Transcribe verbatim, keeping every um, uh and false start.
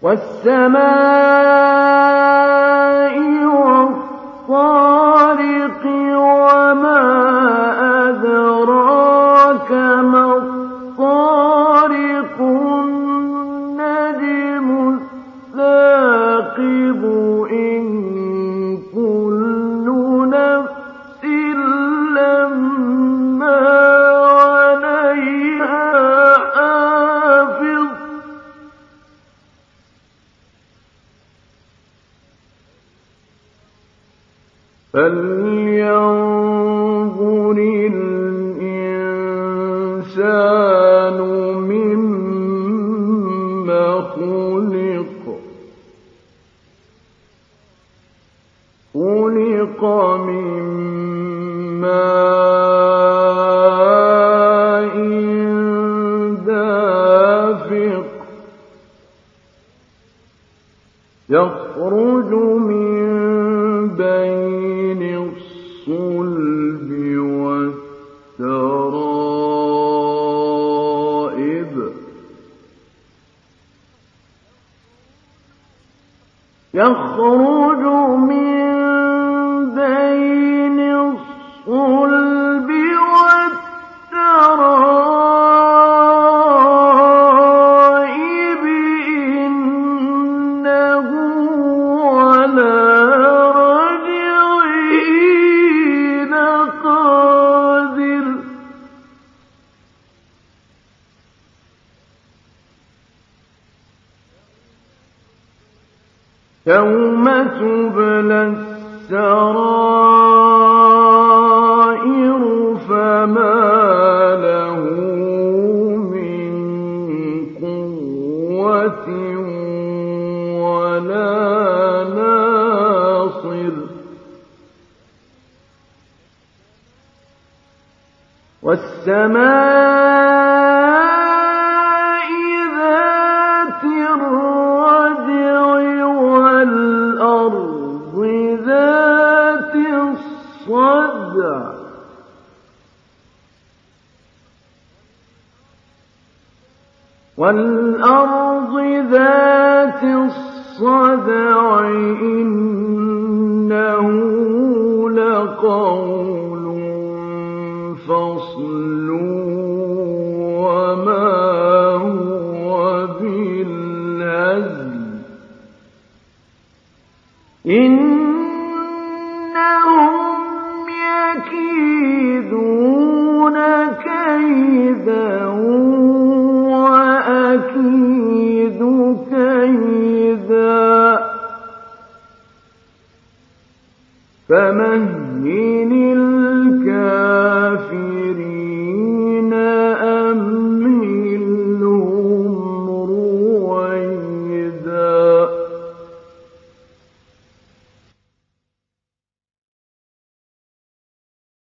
وَالسَّمَاءِ وَالطَّارِقِ وَمَا أَدْرَاكَ مَا الطَّارِقُ النَّجْمُ الثَّاقِبُ إِن كُلُّ نَفْسٍ لَّمَّا عَلَيْهَا حَافِظٌ فَلْيَنظُرِ الْإِنسَانُ مِمَّ خُلِقَ خُلِقَ مِن مَّاءٍ دَافِقٍ يَخْرُجُ مِن بَيْنِ الصُّلْبِ وَالتَّرَائِبِ يَخْرُجُ مِن بَيْنِ الصُّلْبِ وَالتَّرَائِبِ إِنَّهُ عَلَىٰ رَجْعِهِ لَقَادِرٌ يَوْمَ تُبْلَى السَّرَائِرُ فَمَا لَهُ مِن قُوَّةٍ وَلَا نَاصِرٍ وَالسَّمَاءِ ذَاتِ الرَّجْعِ وَالْأَرْضِ ذَاتِ الصَّدْعِ وَالْأَرْضِ ذَاتِ الصَّدْعِ إِنَّهُ لَقَوْلٌ فَصْلٌ وَمَا هُوَ بِالْهَزْلِ إِنَّهُمْ يَكِيدُونَ كَيْدًا وَأَكِيدُ كَيْدًا فَمَهِّلِ